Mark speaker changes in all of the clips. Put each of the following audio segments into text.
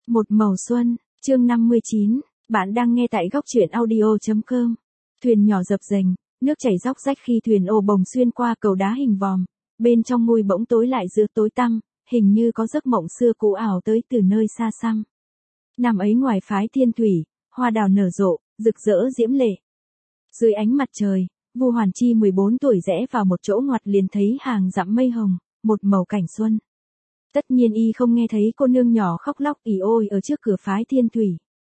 Speaker 1: Một màu xuân, chương 59, bạn đang nghe tại góc truyện audio.com. Thuyền nhỏ dập dềnh, nước chảy róc rách khi thuyền ồ bồng xuyên qua cầu đá hình vòm, bên trong ngôi bỗng tối lại giữa tối tăm, hình như có giấc mộng xưa cũ ảo tới từ nơi xa xăm. Năm ấy ngoài phái Thiên Thủy, hoa đào nở rộ, rực rỡ diễm lệ. Dưới ánh mặt trời, Vu Hoàn Chi 14 tuổi rẽ vào một chỗ ngoặt liền thấy hàng dặm mây hồng, một màu cảnh xuân. Tất nhiên y không nghe thấy cô nương nhỏ khóc lóc ỉ ôi ở trước cửa phái Thiên Thủy.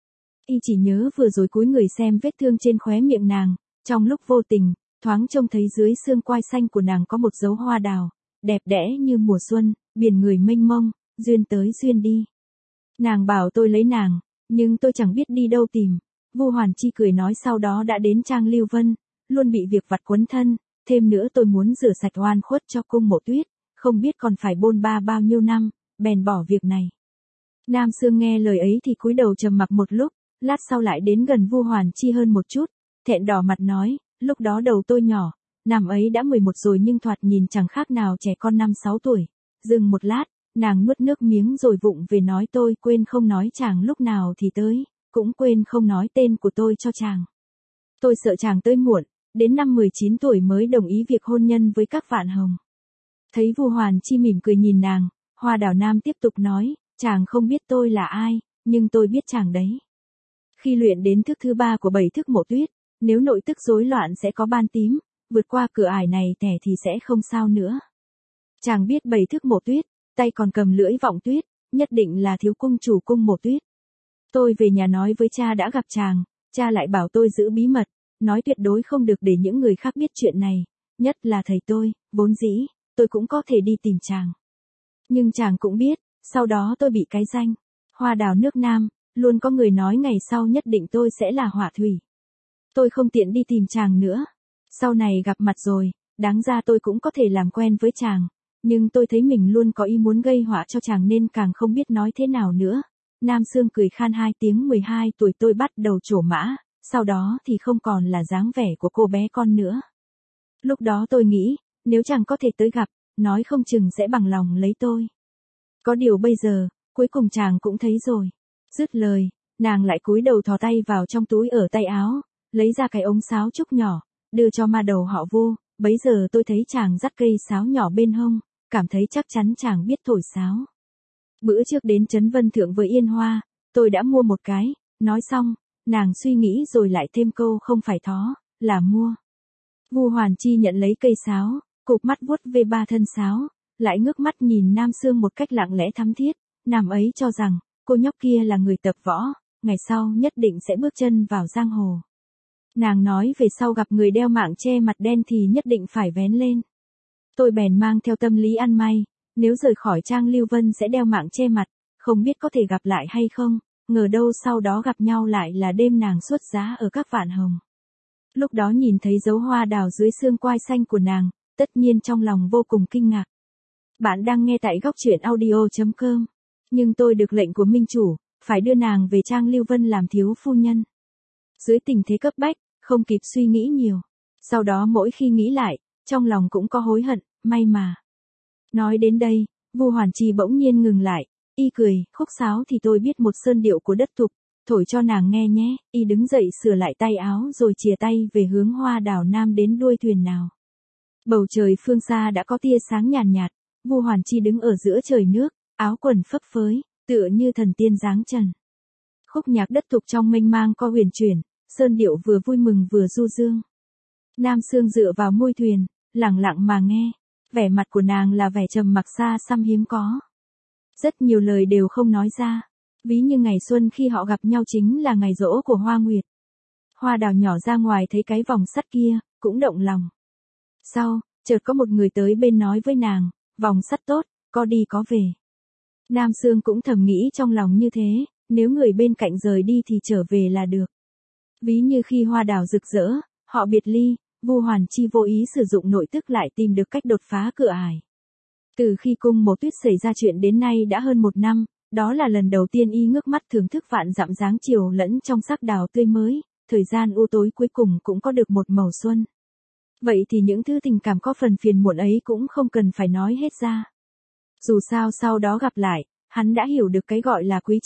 Speaker 1: Y chỉ nhớ vừa rồi cúi người xem vết thương trên khóe miệng nàng, trong lúc vô tình, thoáng trông thấy dưới xương quai xanh của nàng có một dấu hoa đào, đẹp đẽ như mùa xuân, biển người mênh mông, duyên tới duyên đi. Nàng bảo tôi lấy nàng, nhưng tôi chẳng biết đi đâu tìm. Vu Hoàn Chi cười nói sau đó đã đến Trang Lưu Vân, luôn bị việc vặt quấn thân, thêm nữa tôi muốn rửa sạch oan khuất cho cung Mộ Tuyết, không biết còn phải bôn ba bao nhiêu năm, bèn bỏ việc này. Nam Sương nghe lời ấy thì cúi đầu trầm mặc một lúc, lát sau lại đến gần Vu Hoàn Chi hơn một chút, thẹn đỏ mặt nói, lúc đó đầu tôi nhỏ, năm ấy đã 11 rồi nhưng thoạt nhìn chẳng khác nào trẻ con 5-6 tuổi. Dừng một lát, nàng nuốt nước miếng rồi vụng về nói tôi quên không nói chàng lúc nào thì tới, cũng quên không nói tên của tôi cho chàng. Tôi sợ chàng tới muộn, đến năm 19 tuổi mới đồng ý việc hôn nhân với các vạn hồng. Thấy Vu Hoàn Chi mỉm cười nhìn nàng, Hoa Đào Nam tiếp tục nói, chàng không biết tôi là ai, nhưng tôi biết chàng đấy. Khi luyện đến thức thứ 3 của 7 thức Mộ Tuyết, nếu nội tức rối loạn sẽ có ban tím, vượt qua cửa ải này thẻ thì sẽ không sao nữa. Chàng biết 7 thức Mộ Tuyết, tay còn cầm lưỡi vọng tuyết, nhất định là thiếu cung chủ cung Mộ Tuyết. Tôi về nhà nói với cha đã gặp chàng, cha lại bảo tôi giữ bí mật, nói tuyệt đối không được để những người khác biết chuyện này, nhất là thầy tôi, vốn dĩ, tôi cũng có thể đi tìm chàng. Nhưng chàng cũng biết, sau đó tôi bị cái danh, hoa đào nước Nam, luôn có người nói ngày sau nhất định tôi sẽ là họa thủy. Tôi không tiện đi tìm chàng nữa. Sau này gặp mặt rồi, đáng ra tôi cũng có thể làm quen với chàng, nhưng tôi thấy mình luôn có ý muốn gây họa cho chàng nên càng không biết nói thế nào nữa. Nam Sương cười khan 2 tiếng 12 tuổi tôi bắt đầu trổ mã, sau đó thì không còn là dáng vẻ của cô bé con nữa. Lúc đó tôi nghĩ, nếu chàng có thể tới gặp, nói không chừng sẽ bằng lòng lấy tôi. Có điều bây giờ, cuối cùng chàng cũng thấy rồi. Dứt lời, nàng lại cúi đầu thò tay vào trong túi ở tay áo, lấy ra cái ống sáo trúc nhỏ, đưa cho ma đầu họ Vu. Bấy giờ tôi thấy chàng dắt cây sáo nhỏ bên hông, cảm thấy chắc chắn chàng biết thổi sáo. Bữa trước đến Trấn Vân Thượng với Yên Hoa, tôi đã mua một cái, nói xong, nàng suy nghĩ rồi lại thêm câu không phải thó, là mua. Vu Hoàn Chi nhận lấy cây sáo, cụp mắt vuốt về 3 thân sáo, lại ngước mắt nhìn Nam Sương một cách lặng lẽ thắm thiết, nam ấy cho rằng, cô nhóc kia là người tập võ, ngày sau nhất định sẽ bước chân vào giang hồ. Nàng nói về sau gặp người đeo mạng che mặt đen thì nhất định phải vén lên. Tôi bèn mang theo tâm lý ăn may, nếu rời khỏi Trang Lưu Vân sẽ đeo mạng che mặt, không biết có thể gặp lại hay không, ngờ đâu sau đó gặp nhau lại là đêm nàng xuất giá ở các vạn hồng. Lúc đó nhìn thấy dấu hoa đào dưới xương quai xanh của nàng, tất nhiên trong lòng vô cùng kinh ngạc. Bạn đang nghe tại góc truyện audio.com. Nhưng tôi được lệnh của minh chủ, phải đưa nàng về Trang Lưu Vân làm thiếu phu nhân. Dưới tình thế cấp bách, không kịp suy nghĩ nhiều. Sau đó mỗi khi nghĩ lại, trong lòng cũng có hối hận, may mà. Nói đến đây, Vu Hoàn Chi bỗng nhiên ngừng lại, y cười, khúc sáo thì tôi biết một sơn điệu của đất thục, thổi cho nàng nghe nhé. Y đứng dậy sửa lại tay áo rồi chìa tay về hướng Hoa Đào Nam đến đuôi thuyền nào. Bầu trời phương xa đã có tia sáng nhàn nhạt, Vu Hoàn Chi đứng ở giữa trời nước, áo quần phấp phới, tựa như thần tiên dáng trần. Khúc nhạc đất thục trong mênh mang co huyền chuyển, sơn điệu vừa vui mừng vừa du dương. Nam Sương dựa vào môi thuyền, lặng lặng mà nghe, vẻ mặt của nàng là vẻ trầm mặc xa xăm hiếm có. Rất nhiều lời đều không nói ra, ví như ngày xuân khi họ gặp nhau chính là ngày giỗ của Hoa Nguyệt. Hoa Đào nhỏ ra ngoài thấy cái vòng sắt kia, cũng động lòng. Sau, chợt có một người tới bên nói với nàng, vòng sắt tốt, có đi có về. Nam Sương cũng thầm nghĩ trong lòng như thế, nếu người bên cạnh rời đi thì trở về là được. Ví như khi hoa đào rực rỡ, họ biệt ly, Vu Hoàn Chi vô ý sử dụng nội tức lại tìm được cách đột phá cửa ải. Từ khi cung Mộ Tuyết xảy ra chuyện đến nay đã hơn 1 năm, đó là lần đầu tiên y ngước mắt thưởng thức vạn dặm dáng chiều lẫn trong sắc đào tươi mới, thời gian u tối cuối cùng cũng có được một màu xuân. Vậy thì những thứ tình cảm có phần phiền muộn ấy cũng không cần phải nói hết ra. Dù sao sau đó gặp lại, hắn đã hiểu được cái gọi là quý trọng,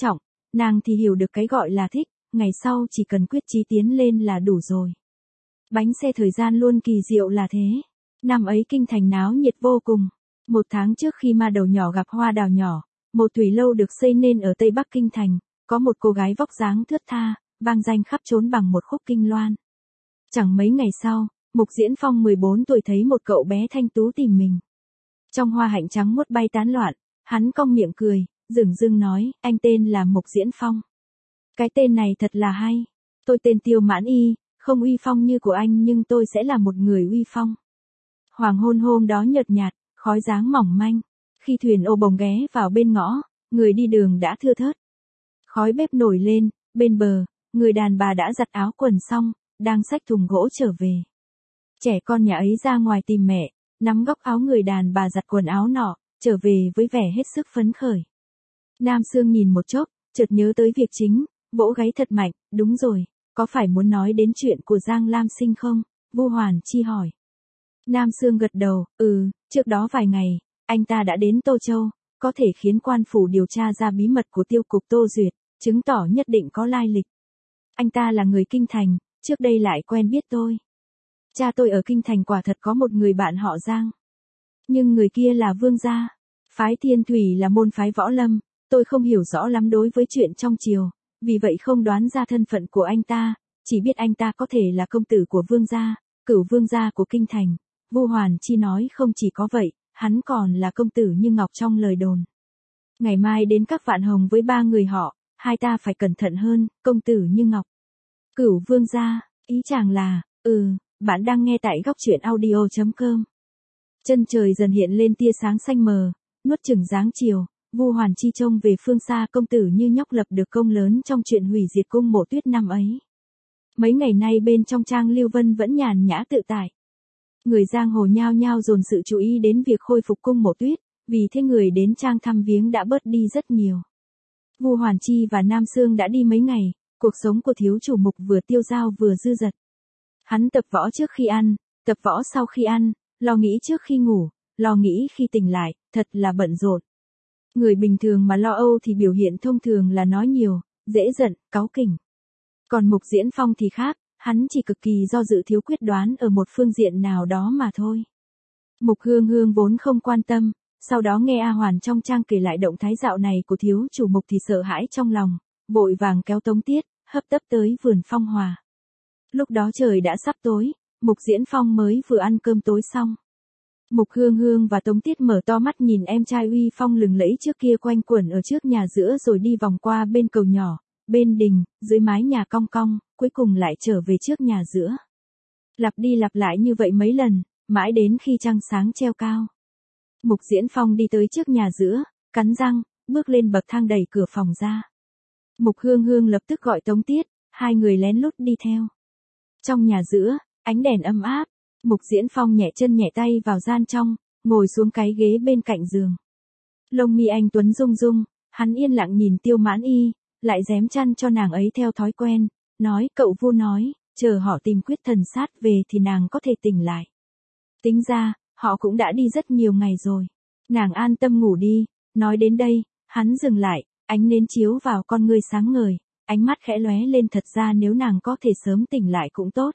Speaker 1: nàng thì hiểu được cái gọi là thích, ngày sau chỉ cần quyết chí tiến lên là đủ rồi. Bánh xe thời gian luôn kỳ diệu là thế. Năm ấy kinh thành náo nhiệt vô cùng. 1 tháng trước khi ma đầu nhỏ gặp hoa đào nhỏ, một thủy lâu được xây nên ở Tây Bắc Kinh thành, có một cô gái vóc dáng thướt tha, vang danh khắp trốn bằng một khúc kinh loan. Chẳng mấy ngày sau, Mục Diễn Phong 14 tuổi thấy một cậu bé thanh tú tìm mình. Trong hoa hạnh trắng muốt bay tán loạn, hắn cong miệng cười, dửng dưng nói, anh tên là Mục Diễn Phong. Cái tên này thật là hay. Tôi tên Tiêu Mãn Y, không uy phong như của anh nhưng tôi sẽ là một người uy phong. Hoàng hôn hôm đó nhợt nhạt, khói dáng mỏng manh. Khi thuyền ô bồng ghé vào bên ngõ, người đi đường đã thưa thớt. Khói bếp nổi lên, bên bờ, người đàn bà đã giặt áo quần xong, đang xách thùng gỗ trở về. Trẻ con nhà ấy ra ngoài tìm mẹ, nắm góc áo người đàn bà giặt quần áo nọ, trở về với vẻ hết sức phấn khởi. Nam Sương nhìn một chốc, chợt nhớ tới việc chính, vỗ gáy thật mạnh, đúng rồi, có phải muốn nói đến chuyện của Giang Lam Sinh không? Vu Hoàn Chi hỏi. Nam Sương gật đầu, trước đó vài ngày, anh ta đã đến Tô Châu, có thể khiến quan phủ điều tra ra bí mật của tiêu cục Tô Duyệt, chứng tỏ nhất định có lai lịch. Anh ta là người Kinh Thành, trước đây lại quen biết tôi. Cha tôi ở Kinh Thành quả thật có một người bạn họ Giang. Nhưng người kia là vương gia. Phái Thiên Thủy là môn phái võ lâm, tôi không hiểu rõ lắm đối với chuyện trong triều, vì vậy không đoán ra thân phận của anh ta, chỉ biết anh ta có thể là công tử của vương gia, cửu vương gia của Kinh Thành. Vu Hoàn Chi nói không chỉ có vậy, hắn còn là công tử như ngọc trong lời đồn. Ngày mai đến các Vạn Hồng với 3 người họ, hai ta phải cẩn thận hơn, công tử như ngọc. Cửu vương gia, ý chàng là, bạn đang nghe tại góc truyện audio.com. Chân trời dần hiện lên tia sáng xanh mờ, nuốt chửng dáng chiều, Vu Hoàn Chi trông về phương xa công tử như nhóc lập được công lớn trong chuyện hủy diệt cung Mộ Tuyết năm ấy. Mấy ngày nay bên trong trang Lưu Vân vẫn nhàn nhã tự tại. Người giang hồ nhao nhao dồn sự chú ý đến việc khôi phục cung Mộ Tuyết, vì thế người đến trang thăm viếng đã bớt đi rất nhiều. Vu Hoàn Chi và Nam Sương đã đi mấy ngày, cuộc sống của thiếu chủ Mục vừa tiêu dao vừa dư dật. Hắn tập võ trước khi ăn, tập võ sau khi ăn, lo nghĩ trước khi ngủ, lo nghĩ khi tỉnh lại, thật là bận rộn. Người bình thường mà lo âu thì biểu hiện thông thường là nói nhiều, dễ giận, cáu kỉnh. Còn Mục Diễn Phong thì khác, hắn chỉ cực kỳ do dự thiếu quyết đoán ở một phương diện nào đó mà thôi. Mục Hương Hương vốn không quan tâm, sau đó nghe A Hoàn trong trang kể lại động thái dạo này của thiếu chủ Mục thì sợ hãi trong lòng, vội vàng kéo Tống Tiết, hấp tấp tới vườn Phong Hòa. Lúc đó trời đã sắp tối, Mục Diễn Phong mới vừa ăn cơm tối xong. Mục Hương Hương và Tống Tiết mở to mắt nhìn em trai uy phong lừng lẫy trước kia quanh quẩn ở trước nhà giữa rồi đi vòng qua bên cầu nhỏ, bên đình, dưới mái nhà cong cong, cuối cùng lại trở về trước nhà giữa. Lặp đi lặp lại như vậy mấy lần, mãi đến khi trăng sáng treo cao. Mục Diễn Phong đi tới trước nhà giữa, cắn răng, bước lên bậc thang đẩy cửa phòng ra. Mục Hương Hương lập tức gọi Tống Tiết, hai người lén lút đi theo. Trong nhà giữa, ánh đèn âm áp, Mục Diễn Phong nhẹ chân nhẹ tay vào gian trong, ngồi xuống cái ghế bên cạnh giường. Lông mi anh tuấn rung rung, hắn yên lặng nhìn Tiêu Mãn Y, lại rém chăn cho nàng ấy theo thói quen, nói cậu Vu nói, chờ họ tìm Quyết Thần Sát về thì nàng có thể tỉnh lại. Tính ra, họ cũng đã đi rất nhiều ngày rồi. Nàng an tâm ngủ đi, nói đến đây, hắn dừng lại, ánh nến chiếu vào con ngươi sáng ngời, ánh mắt khẽ lóe lên thật ra nếu nàng có thể sớm tỉnh lại cũng tốt.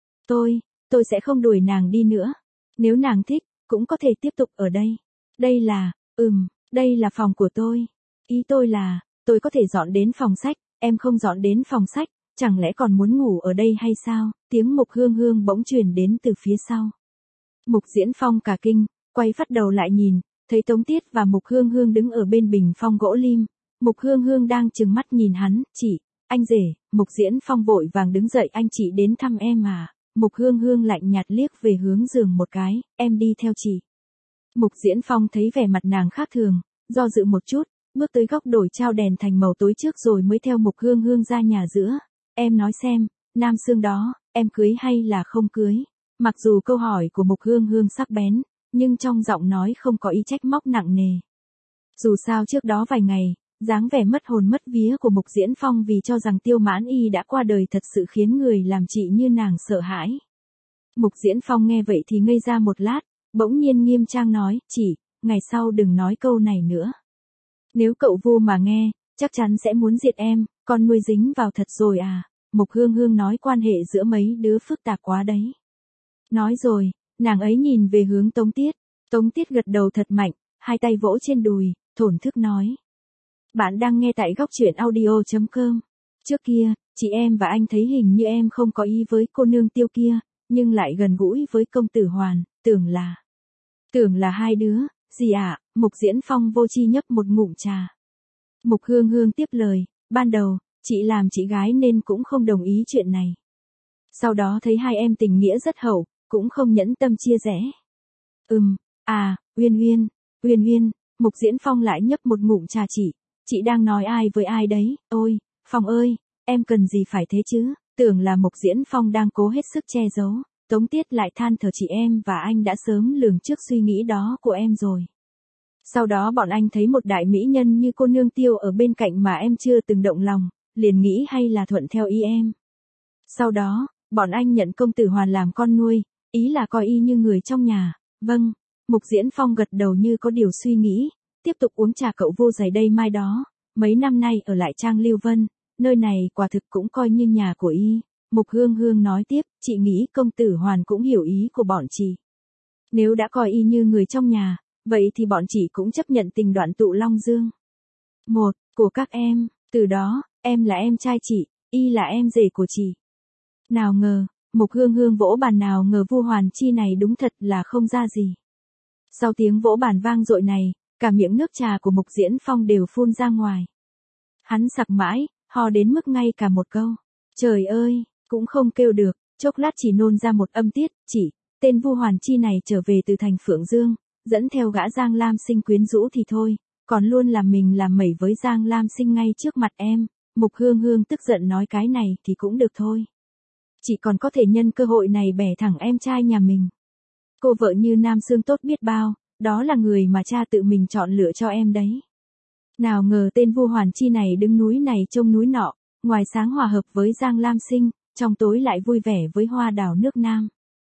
Speaker 1: Tôi sẽ không đuổi nàng đi nữa. Nếu nàng thích, cũng có thể tiếp tục ở đây. Đây là phòng của tôi. Ý tôi là, tôi có thể dọn đến phòng sách, em không dọn đến phòng sách, chẳng lẽ còn muốn ngủ ở đây hay sao? Tiếng Mục Hương Hương bỗng truyền đến từ phía sau. Mục Diễn Phong cả kinh, quay phát đầu lại nhìn, thấy Tống Tiết và Mục Hương Hương đứng ở bên bình phong gỗ lim. Mục Hương Hương đang trừng mắt nhìn hắn, chị, anh rể. Mục Diễn Phong vội vàng đứng dậy, anh chị đến thăm em à? Mục Hương Hương lạnh nhạt liếc về hướng giường một cái, em đi theo chị. Mục Diễn Phong thấy vẻ mặt nàng khác thường, do dự một chút, bước tới góc đổi trao đèn thành màu tối trước rồi mới theo Mục Hương Hương ra nhà giữa. Em nói xem, Nam Sương đó, em cưới hay là không cưới? Mặc dù câu hỏi của Mục Hương Hương sắc bén, nhưng trong giọng nói không có ý trách móc nặng nề. Dù sao trước đó vài ngày, dáng vẻ mất hồn mất vía của Mục Diễn Phong vì cho rằng Tiêu Mãn Y đã qua đời thật sự khiến người làm chị như nàng sợ hãi. Mục Diễn Phong nghe vậy thì ngây ra một lát, bỗng nhiên nghiêm trang nói, chị, ngày sau đừng nói câu này nữa. Nếu cậu Vu mà nghe, chắc chắn sẽ muốn diệt em, con nuôi dính vào thật rồi à. Mục Hương Hương nói quan hệ giữa mấy đứa phức tạp quá đấy. Nói rồi, nàng ấy nhìn về hướng Tống Tiết. Tống Tiết gật đầu thật mạnh, hai tay vỗ trên đùi, thổn thức nói. Bạn đang nghe tại góc truyện audio.com. Trước kia, chị em và anh thấy hình như em không có ý với cô nương Tiêu kia, nhưng lại gần gũi với công tử Hoàn, tưởng là hai đứa, gì ạ, Mục Diễn Phong vô tri nhấp một ngụm trà. Mục Hương Hương tiếp lời, ban đầu, chị làm chị gái nên cũng không đồng ý chuyện này. Sau đó thấy hai em tình nghĩa rất hậu, cũng không nhẫn tâm chia rẽ. Uyên, Mục Diễn Phong lại nhấp một ngụm trà chị đang nói ai với ai đấy, ôi, Phong ơi, em cần gì phải thế chứ, tưởng là Mục Diễn Phong đang cố hết sức che giấu, Tống Tiết lại than thở chị em và anh đã sớm lường trước suy nghĩ đó của em rồi. Sau đó bọn anh thấy một đại mỹ nhân như cô nương Tiêu ở bên cạnh mà em chưa từng động lòng, liền nghĩ hay là thuận theo ý em. Sau đó, bọn anh nhận công tử Hoàn làm con nuôi, ý là coi y như người trong nhà, vâng. Mục Diễn Phong gật đầu như có điều suy nghĩ, tiếp tục uống trà cậu vô giày đây mai đó, mấy năm nay ở lại Trang Lưu Vân, nơi này quả thực cũng coi như nhà của y. Mục Hương Hương nói tiếp, chị nghĩ công tử Hoàn cũng hiểu ý của bọn chị. Nếu đã coi y như người trong nhà, vậy thì bọn chị cũng chấp nhận tình đoạn tụ Long Dương. Một, của các em, từ đó, em là em trai chị, y là em rể của chị. Nào ngờ, Mục Hương Hương vỗ bàn nào ngờ Vu Hoàn Chi này đúng thật là không ra gì. Sau tiếng vỗ bàn vang dội này, cả miệng nước trà của Mục Diễn Phong đều phun ra ngoài. Hắn sặc mãi, ho đến mức ngay cả một câu. Trời ơi, cũng không kêu được, chốc lát chỉ nôn ra một âm tiết, chỉ, tên Vu Hoàn Chi này trở về từ thành Phượng Dương, dẫn theo gã Giang Lam Sinh quyến rũ thì thôi, còn luôn làm mình làm mẩy với Giang Lam Sinh ngay trước mặt em. Mục Hương Hương tức giận nói cái này thì cũng được thôi. Chị còn có thể nhân cơ hội này bẻ thẳng em trai nhà mình. Cô vợ như Nam Xương tốt biết bao, đó là người mà cha tự mình chọn lựa cho em đấy. Nào ngờ tên Vu Hoàn Chi này đứng núi này trông núi nọ, ngoài sáng hòa hợp với Giang Lam Sinh, trong tối lại vui vẻ với Hoa Đào nước Nam.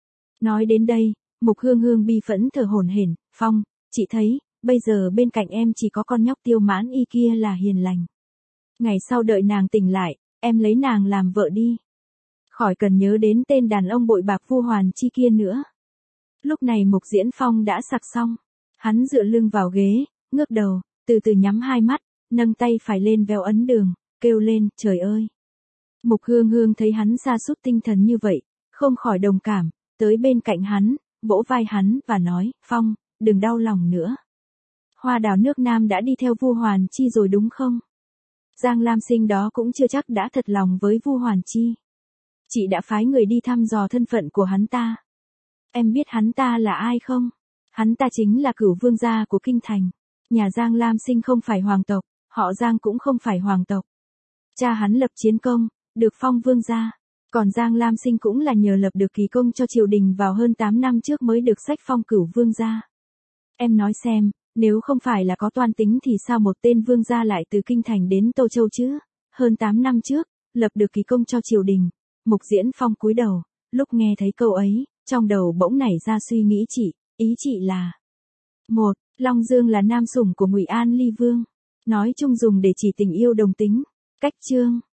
Speaker 1: Nói đến đây, Mục Hương Hương bi phẫn thở hổn hển, Phong, chị thấy, bây giờ bên cạnh em chỉ có con nhóc Tiêu Mãn Y kia là hiền lành. Ngày sau đợi nàng tỉnh lại, em lấy nàng làm vợ đi. Khỏi cần nhớ đến tên đàn ông bội bạc Vu Hoàn Chi kia nữa. Lúc này Mục Diễn Phong đã sặc xong. Hắn dựa lưng vào ghế, ngước đầu, từ từ nhắm hai mắt, nâng tay phải lên véo ấn đường, kêu lên, trời ơi. Mục Hương Hương thấy hắn sa sút tinh thần như vậy, không khỏi đồng cảm, tới bên cạnh hắn, vỗ vai hắn và nói, Phong, đừng đau lòng nữa. Hoa Đào nước Nam đã đi theo Vu Hoàn Chi rồi đúng không? Giang Lam Sinh đó cũng chưa chắc đã thật lòng với Vu Hoàn Chi. Chị đã phái người đi thăm dò thân phận của hắn ta. Em biết hắn ta là ai không? Hắn ta chính là Cửu Vương gia của Kinh Thành. Nhà Giang Lam Sinh không phải hoàng tộc, họ Giang cũng không phải hoàng tộc. Cha hắn lập chiến công, được phong vương gia. Còn Giang Lam Sinh cũng là nhờ lập được kỳ công cho triều đình vào hơn 8 năm trước mới được sách phong Cửu Vương gia. Em nói xem, nếu không phải là có toan tính thì sao một tên vương gia lại từ Kinh Thành đến Tô Châu chứ? Hơn 8 năm trước, lập được kỳ công cho triều đình. Mục Diễn Phong cúi đầu, lúc nghe thấy câu ấy, trong đầu bỗng nảy ra suy nghĩ ý chị là: 1. Long Dương là nam sủng của Ngụy An Ly Vương. Nói chung dùng để chỉ tình yêu đồng tính. Cách chương